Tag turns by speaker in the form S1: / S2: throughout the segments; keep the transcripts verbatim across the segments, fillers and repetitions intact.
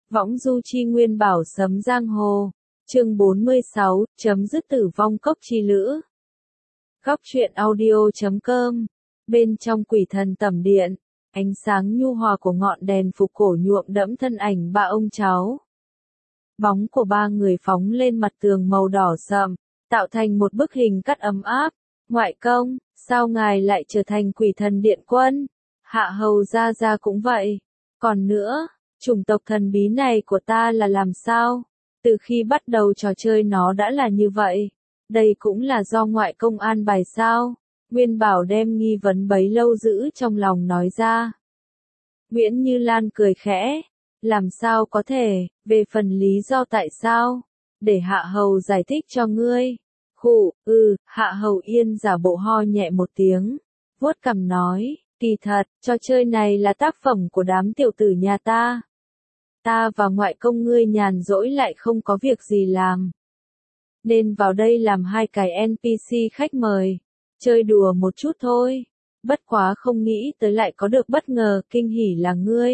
S1: Võng du chi Nguyên Bảo sấm giang hồ. Chương bốn mươi sáu, chấm dứt tử vong cốc chi lữ. Góc truyện audio chấm com. Bên trong quỷ thần tẩm điện, ánh sáng nhu hòa của ngọn đèn phục cổ nhuộm đẫm thân ảnh ba ông cháu. Bóng của ba người phóng lên mặt tường màu đỏ sậm, tạo thành một bức hình cắt ấm áp. Ngoại công, sao ngài lại trở thành quỷ thần điện quân? Hạ hầu gia gia cũng vậy. Còn nữa, chủng tộc thần bí này của ta là làm sao? Từ khi bắt đầu trò chơi nó đã là như vậy. Đây cũng là do ngoại công an bài sao? Nguyên Bảo đem nghi vấn bấy lâu giữ trong lòng nói ra. Nguyễn Như Lan cười khẽ. Làm sao có thể, về phần lý do tại sao? Để Hạ Hầu giải thích cho ngươi. Khụ, ừ, Hạ Hầu Yên giả bộ ho nhẹ một tiếng. Vuốt cằm nói, kỳ thật, trò chơi này là tác phẩm của đám tiểu tử nhà ta. Ta và ngoại công ngươi nhàn rỗi lại không có việc gì làm. Nên vào đây làm hai cái en pê xê khách mời. Chơi đùa một chút thôi. Bất quá không nghĩ tới lại có được bất ngờ kinh hỉ là ngươi.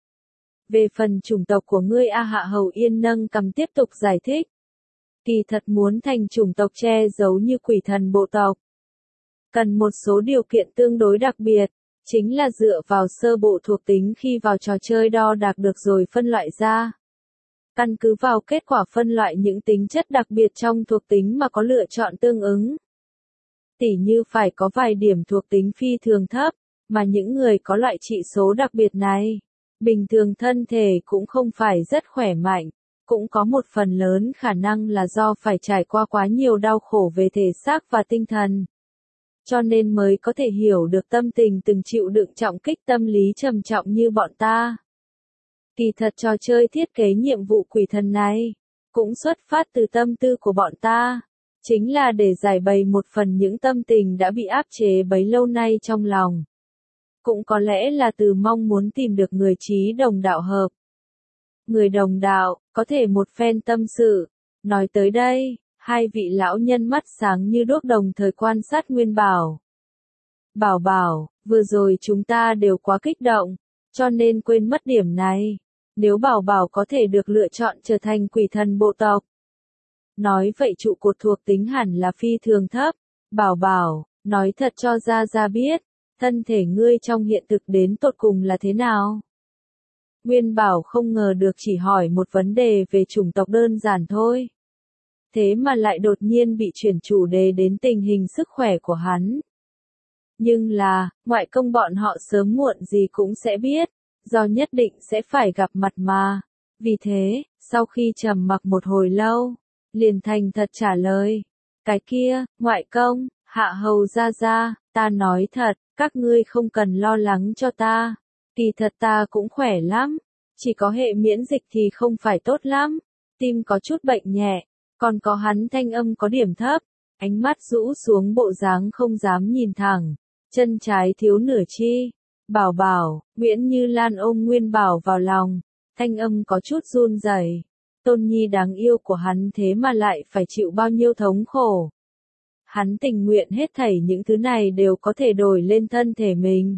S1: Về phần chủng tộc của ngươi A Hạ Hầu Yên nâng cầm tiếp tục giải thích. Kỳ thật muốn thành chủng tộc che giấu như quỷ thần bộ tộc. Cần một số điều kiện tương đối đặc biệt. Chính là dựa vào sơ bộ thuộc tính khi vào trò chơi đo đạc được rồi phân loại ra. Căn cứ vào kết quả phân loại những tính chất đặc biệt trong thuộc tính mà có lựa chọn tương ứng. Tỉ như phải có vài điểm thuộc tính phi thường thấp, mà những người có loại trị số đặc biệt này, bình thường thân thể cũng không phải rất khỏe mạnh, cũng có một phần lớn khả năng là do phải trải qua quá nhiều đau khổ về thể xác và tinh thần. Cho nên mới có thể hiểu được tâm tình từng chịu đựng trọng kích tâm lý trầm trọng như bọn ta. Kỳ thật trò chơi thiết kế nhiệm vụ quỷ thần này, cũng xuất phát từ tâm tư của bọn ta, chính là để giải bày một phần những tâm tình đã bị áp chế bấy lâu nay trong lòng. Cũng có lẽ là từ mong muốn tìm được người chí đồng đạo hợp. Người đồng đạo, có thể một phen tâm sự. Nói tới đây, hai vị lão nhân mắt sáng như đuốc đồng thời quan sát Nguyên Bảo. Bảo bảo, vừa rồi chúng ta đều quá kích động, cho nên quên mất điểm này. Nếu bảo bảo có thể được lựa chọn trở thành quỷ thần bộ tộc. Nói vậy trụ cột thuộc tính hẳn là phi thường thấp. Bảo bảo, nói thật cho Gia Gia biết, thân thể ngươi trong hiện thực đến tột cùng là thế nào? Nguyên Bảo không ngờ được chỉ hỏi một vấn đề về chủng tộc đơn giản thôi. Thế mà lại đột nhiên bị chuyển chủ đề đến tình hình sức khỏe của hắn. Nhưng là, ngoại công bọn họ sớm muộn gì cũng sẽ biết, do nhất định sẽ phải gặp mặt mà. Vì thế, sau khi trầm mặc một hồi lâu, liền thành thật trả lời. Cái kia, ngoại công, Hạ Hầu gia gia, ta nói thật, các ngươi không cần lo lắng cho ta. Kỳ thật ta cũng khỏe lắm, chỉ có hệ miễn dịch thì không phải tốt lắm, tim có chút bệnh nhẹ. Còn có hắn thanh âm có điểm thấp, ánh mắt rũ xuống bộ dáng không dám nhìn thẳng, chân trái thiếu nửa chi. Bảo bảo, Nguyễn Như Lan ôm Nguyên Bảo vào lòng, thanh âm có chút run rẩy. Tôn nhi đáng yêu của hắn thế mà lại phải chịu bao nhiêu thống khổ. Hắn tình nguyện hết thảy những thứ này đều có thể đổi lên thân thể mình.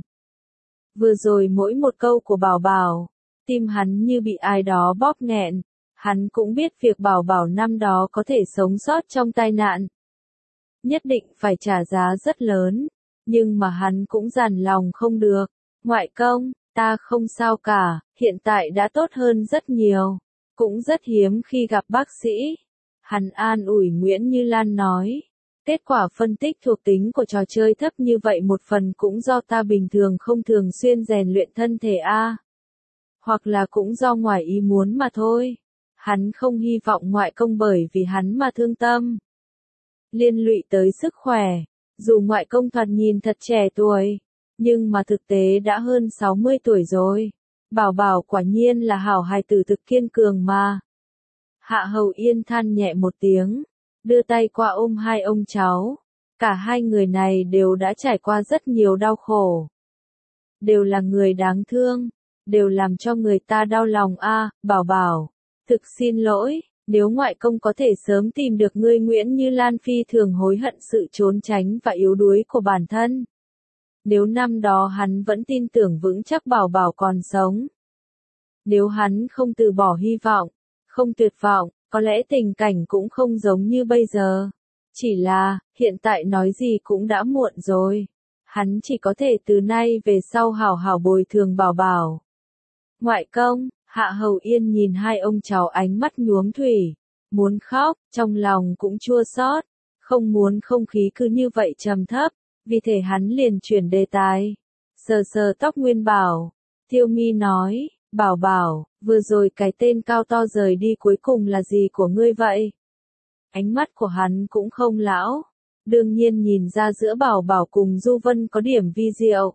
S1: Vừa rồi mỗi một câu của bảo bảo, tim hắn như bị ai đó bóp nghẹn. Hắn cũng biết việc bảo bảo năm đó có thể sống sót trong tai nạn. Nhất định phải trả giá rất lớn, nhưng mà hắn cũng dằn lòng không được. Ngoại công, ta không sao cả, hiện tại đã tốt hơn rất nhiều. Cũng rất hiếm khi gặp bác sĩ. Hắn an ủi Nguyễn Như Lan nói. Kết quả phân tích thuộc tính của trò chơi thấp như vậy một phần cũng do ta bình thường không thường xuyên rèn luyện thân thể a, hoặc là cũng do ngoài ý muốn mà thôi. Hắn không hy vọng ngoại công bởi vì hắn mà thương tâm. Liên lụy tới sức khỏe, dù ngoại công thoạt nhìn thật trẻ tuổi, nhưng mà thực tế đã hơn sáu mươi tuổi rồi. Bảo bảo quả nhiên là hảo hài tử thực kiên cường mà. Hạ Hầu Yên than nhẹ một tiếng, đưa tay qua ôm hai ông cháu. Cả hai người này đều đã trải qua rất nhiều đau khổ. Đều là người đáng thương, đều làm cho người ta đau lòng a. Bảo bảo, thực xin lỗi, nếu ngoại công có thể sớm tìm được ngươi. Nguyễn Như Lan phi thường hối hận sự trốn tránh và yếu đuối của bản thân. Nếu năm đó hắn vẫn tin tưởng vững chắc bảo bảo còn sống. Nếu hắn không từ bỏ hy vọng, không tuyệt vọng, có lẽ tình cảnh cũng không giống như bây giờ. Chỉ là, hiện tại nói gì cũng đã muộn rồi. Hắn chỉ có thể từ nay về sau hảo hảo bồi thường Bảo Bảo. Ngoại công, Hạ Hầu Yên nhìn hai ông cháu ánh mắt nhuốm thủy, muốn khóc, trong lòng cũng chua xót, không muốn không khí cứ như vậy trầm thấp, vì thế hắn liền chuyển đề tài. Sờ sờ tóc Nguyên Bảo, Tiêu Mi nói, Bảo Bảo, vừa rồi cái tên cao to rời đi cuối cùng là gì của ngươi vậy? Ánh mắt của hắn cũng không lão, đương nhiên nhìn ra giữa Bảo Bảo cùng Du Vân có điểm vi diệu.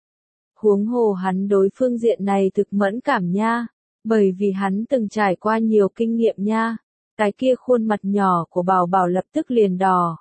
S1: Huống hồ hắn đối phương diện này thực mẫn cảm nha, bởi vì hắn từng trải qua nhiều kinh nghiệm nha. Cái kia khuôn mặt nhỏ của Bảo Bảo lập tức liền đỏ.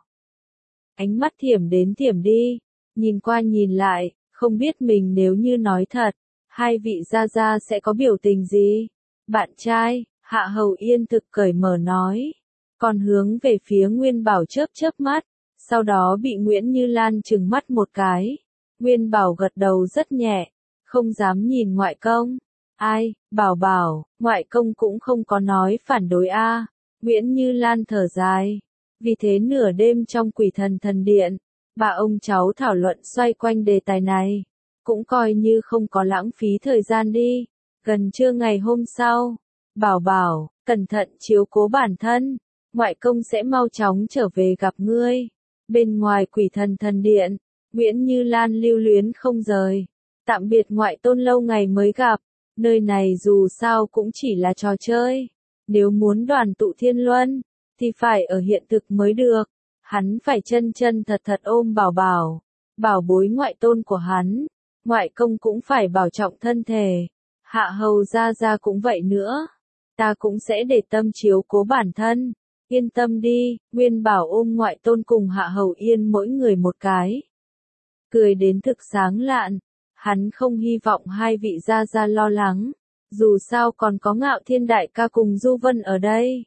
S1: Ánh mắt thiểm đến thiểm đi, nhìn qua nhìn lại, không biết mình nếu như nói thật, hai vị gia gia sẽ có biểu tình gì? Bạn trai, Hạ Hầu Yên thực cởi mở nói, còn hướng về phía Nguyên Bảo chớp chớp mắt, sau đó bị Nguyễn Như Lan trừng mắt một cái. Nguyên Bảo gật đầu rất nhẹ, không dám nhìn ngoại công. Ai, Bảo Bảo, ngoại công cũng không có nói phản đối a. Nguyễn Như Lan thở dài. Vì thế nửa đêm trong Quỷ Thần Thần Điện, bà ông cháu thảo luận xoay quanh đề tài này, cũng coi như không có lãng phí thời gian đi. Gần trưa ngày hôm sau, Bảo Bảo, cẩn thận chiếu cố bản thân, ngoại công sẽ mau chóng trở về gặp ngươi. Bên ngoài Quỷ Thần Thần Điện, Nguyễn Như Lan lưu luyến không rời. Tạm biệt ngoại tôn lâu ngày mới gặp, nơi này dù sao cũng chỉ là trò chơi. Nếu muốn đoàn tụ thiên luân, thì phải ở hiện thực mới được. Hắn phải chân chân thật thật ôm Bảo Bảo, bảo bối ngoại tôn của hắn. Ngoại công cũng phải bảo trọng thân thể. Hạ Hầu gia gia cũng vậy nữa. Ta cũng sẽ để tâm chiếu cố bản thân. Yên tâm đi, Nguyên Bảo ôm ngoại tôn cùng Hạ Hầu Yên mỗi người một cái. Cười đến thực sáng lạn. Hắn không hy vọng hai vị gia gia lo lắng. Dù sao còn có Ngạo Thiên đại ca cùng Du Vân ở đây.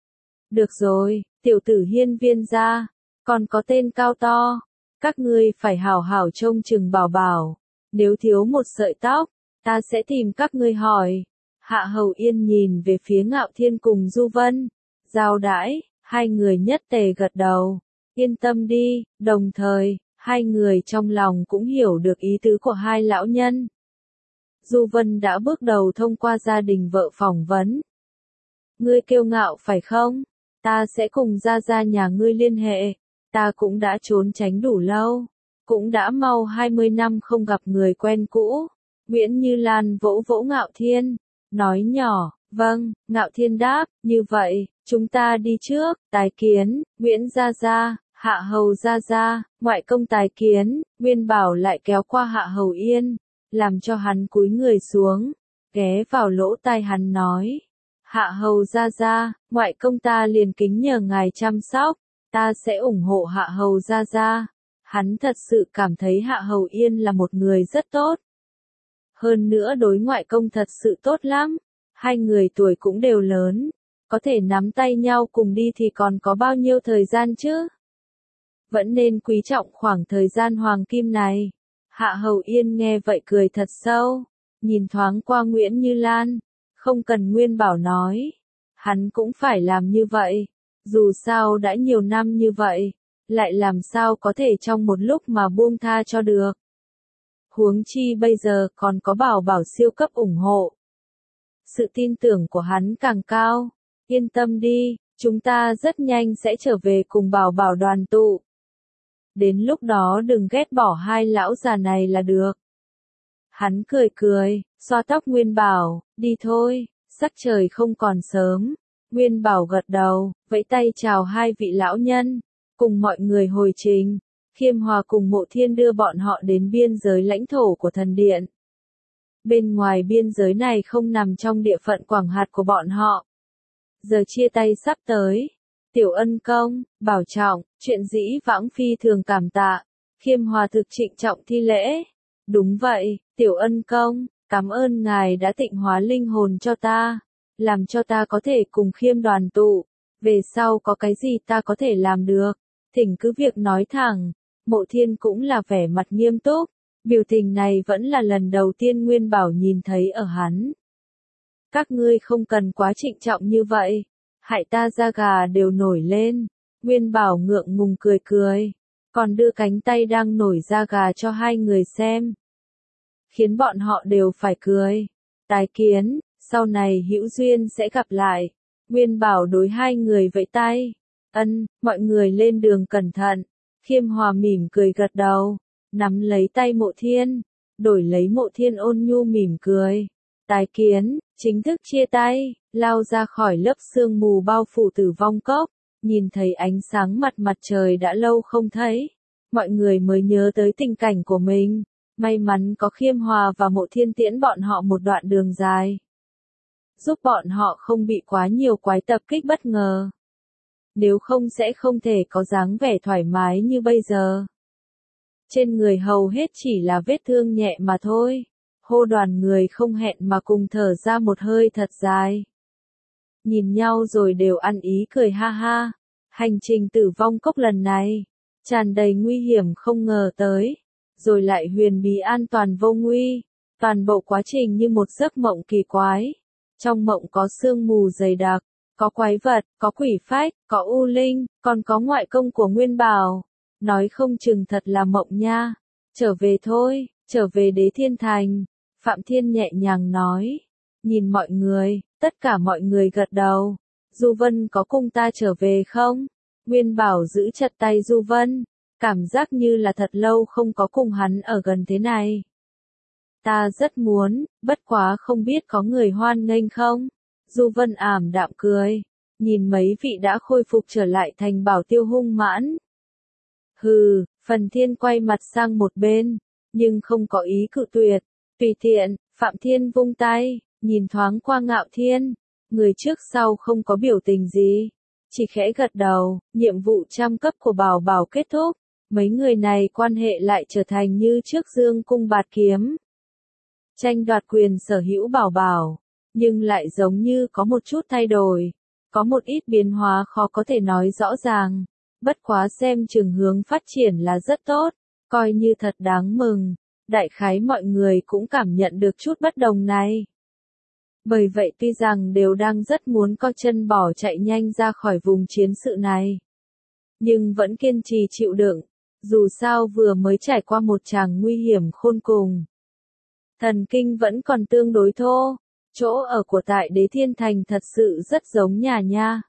S1: Được rồi, tiểu tử Hiên Viên gia, còn có tên cao to. Các ngươi phải hảo hảo trông chừng Bảo Bảo. Nếu thiếu một sợi tóc, ta sẽ tìm các ngươi hỏi. Hạ Hầu Yên nhìn về phía Ngạo Thiên cùng Du Vân. Giao đãi, hai người nhất tề gật đầu. Yên tâm đi, đồng thời, hai người trong lòng cũng hiểu được ý tứ của hai lão nhân. Du Vân đã bước đầu thông qua gia đình vợ phỏng vấn. Ngươi kiêu ngạo phải không? Ta sẽ cùng gia gia nhà ngươi liên hệ. Ta cũng đã trốn tránh đủ lâu. Cũng đã mau hai mươi năm không gặp người quen cũ. Nguyễn Như Lan vỗ vỗ Ngạo Thiên. Nói nhỏ, vâng, Ngạo Thiên đáp, như vậy, chúng ta đi trước, tài kiến, Nguyễn gia gia, Hạ Hầu gia gia, ngoại công tài kiến, Nguyên Bảo lại kéo qua Hạ Hầu Yên, làm cho hắn cúi người xuống, ghé vào lỗ tai hắn nói. Hạ Hầu gia gia, ngoại công ta liền kính nhờ ngài chăm sóc, ta sẽ ủng hộ Hạ Hầu gia gia. Hắn thật sự cảm thấy Hạ Hầu Yên là một người rất tốt. Hơn nữa đối ngoại công thật sự tốt lắm. Hai người tuổi cũng đều lớn. Có thể nắm tay nhau cùng đi thì còn có bao nhiêu thời gian chứ? Vẫn nên quý trọng khoảng thời gian hoàng kim này. Hạ Hầu Yên nghe vậy cười thật sâu. Nhìn thoáng qua Nguyễn Như Lan. Không cần Nguyên Bảo nói. Hắn cũng phải làm như vậy. Dù sao đã nhiều năm như vậy. Lại làm sao có thể trong một lúc mà buông tha cho được. Huống chi bây giờ còn có Bảo Bảo siêu cấp ủng hộ. Sự tin tưởng của hắn càng cao. Yên tâm đi, chúng ta rất nhanh sẽ trở về cùng Bảo Bảo đoàn tụ. Đến lúc đó đừng ghét bỏ hai lão già này là được. Hắn cười cười, xoa tóc Nguyên Bảo, đi thôi, sắc trời không còn sớm. Nguyên Bảo gật đầu, vẫy tay chào hai vị lão nhân, cùng mọi người hồi trình. Khiêm Hòa cùng Mộ Thiên đưa bọn họ đến biên giới lãnh thổ của thần điện. Bên ngoài biên giới này không nằm trong địa phận quản hạt của bọn họ. Giờ chia tay sắp tới. Tiểu ân công, bảo trọng, chuyện dĩ vãng phi thường cảm tạ. Khiêm Hòa thực trịnh trọng thi lễ. Đúng vậy, tiểu ân công, cảm ơn ngài đã tịnh hóa linh hồn cho ta. Làm cho ta có thể cùng Khiêm đoàn tụ. Về sau có cái gì ta có thể làm được. Thỉnh cứ việc nói thẳng. Mộ Thiên cũng là vẻ mặt nghiêm túc. Biểu tình này vẫn là lần đầu tiên Nguyên Bảo nhìn thấy ở hắn. Các ngươi không cần quá trịnh trọng như vậy. Hại ta da gà đều nổi lên. Nguyên Bảo ngượng ngùng cười cười. Còn đưa cánh tay đang nổi da gà cho hai người xem. Khiến bọn họ đều phải cười. Tái kiến, sau này hữu duyên sẽ gặp lại. Nguyên Bảo đối hai người vẫy tay. Ân, mọi người lên đường cẩn thận. Khiêm Hòa mỉm cười gật đầu. Nắm lấy tay Mộ Thiên. Đổi lấy Mộ Thiên ôn nhu mỉm cười. Tái kiến, chính thức chia tay, lao ra khỏi lớp sương mù bao phủ Tử Vong Cốc. Nhìn thấy ánh sáng mặt mặt trời đã lâu không thấy. Mọi người mới nhớ tới tình cảnh của mình. May mắn có Khiêm Hòa và Mộ Thiên tiễn bọn họ một đoạn đường dài. Giúp bọn họ không bị quá nhiều quái tập kích bất ngờ. Nếu không sẽ không thể có dáng vẻ thoải mái như bây giờ. Trên người hầu hết chỉ là vết thương nhẹ mà thôi. Hô đoàn người không hẹn mà cùng thở ra một hơi thật dài. Nhìn nhau rồi đều ăn ý cười ha ha. Hành trình Tử Vong Cốc lần này, tràn đầy nguy hiểm không ngờ tới. Rồi lại huyền bí an toàn vô nguy. Toàn bộ quá trình như một giấc mộng kỳ quái. Trong mộng có sương mù dày đặc, có quái vật, có quỷ phách, có u linh, còn có ngoại công của Nguyên Bảo. Nói không chừng thật là mộng nha. Trở về thôi, trở về Đế Thiên Thành. Phạm Thiên nhẹ nhàng nói. Nhìn mọi người, tất cả mọi người gật đầu. Du Vân có cùng ta trở về không? Nguyên Bảo giữ chặt tay Du Vân. Cảm giác như là thật lâu không có cùng hắn ở gần thế này. Ta rất muốn, bất quá không biết có người hoan nghênh không? Du Vân ảm đạm cười. Nhìn mấy vị đã khôi phục trở lại thành Bảo Tiêu hung mãn. Hừ, Phần Thiên quay mặt sang một bên. Nhưng không có ý cự tuyệt. Tùy tiện, Phạm Thiên vung tay. Nhìn thoáng qua Ngạo Thiên. Người trước sau không có biểu tình gì. Chỉ khẽ gật đầu. Nhiệm vụ trăm cấp của Bảo Bảo kết thúc. Mấy người này quan hệ lại trở thành như trước dương cung bạt kiếm. Tranh đoạt quyền sở hữu Bảo Bảo. Nhưng lại giống như có một chút thay đổi. Có một ít biến hóa khó có thể nói rõ ràng. Bất quá xem chừng hướng phát triển là rất tốt. Coi như thật đáng mừng. Đại khái mọi người cũng cảm nhận được chút bất đồng này. Bởi vậy tuy rằng đều đang rất muốn co chân bỏ chạy nhanh ra khỏi vùng chiến sự này. Nhưng vẫn kiên trì chịu đựng. Dù sao vừa mới trải qua một tràng nguy hiểm khôn cùng. Thần kinh vẫn còn tương đối thô. Chỗ ở của tại Đế Thiên Thành thật sự rất giống nhà nha.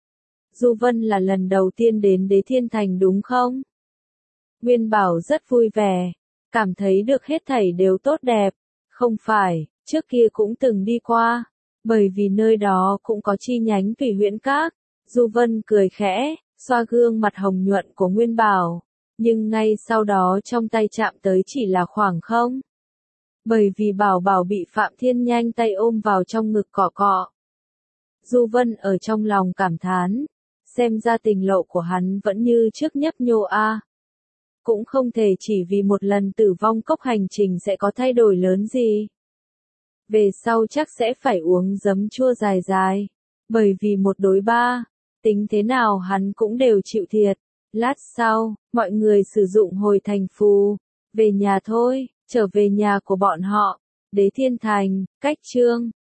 S1: Du Vân là lần đầu tiên đến Đế Thiên Thành đúng không? Nguyên Bảo rất vui vẻ. Cảm thấy được hết thảy đều tốt đẹp. Không phải, trước kia cũng từng đi qua. Bởi vì nơi đó cũng có chi nhánh Thủy Huyễn Các. Du Vân cười khẽ, xoa gương mặt hồng nhuận của Nguyên Bảo. Nhưng ngay sau đó trong tay chạm tới chỉ là khoảng không. Bởi vì Bảo Bảo bị Phạm Thiên nhanh tay ôm vào trong ngực cọ cọ. Du Vân ở trong lòng cảm thán. Xem ra tình lộ của hắn vẫn như trước nhấp nhô a. Cũng không thể chỉ vì một lần Tử Vong Cốc hành trình sẽ có thay đổi lớn gì. Về sau chắc sẽ phải uống giấm chua dài dài. Bởi vì một đối ba, tính thế nào hắn cũng đều chịu thiệt. Lát sau, mọi người sử dụng hồi thành phù. Về nhà thôi, trở về nhà của bọn họ. Đế Thiên Thành, cách chương.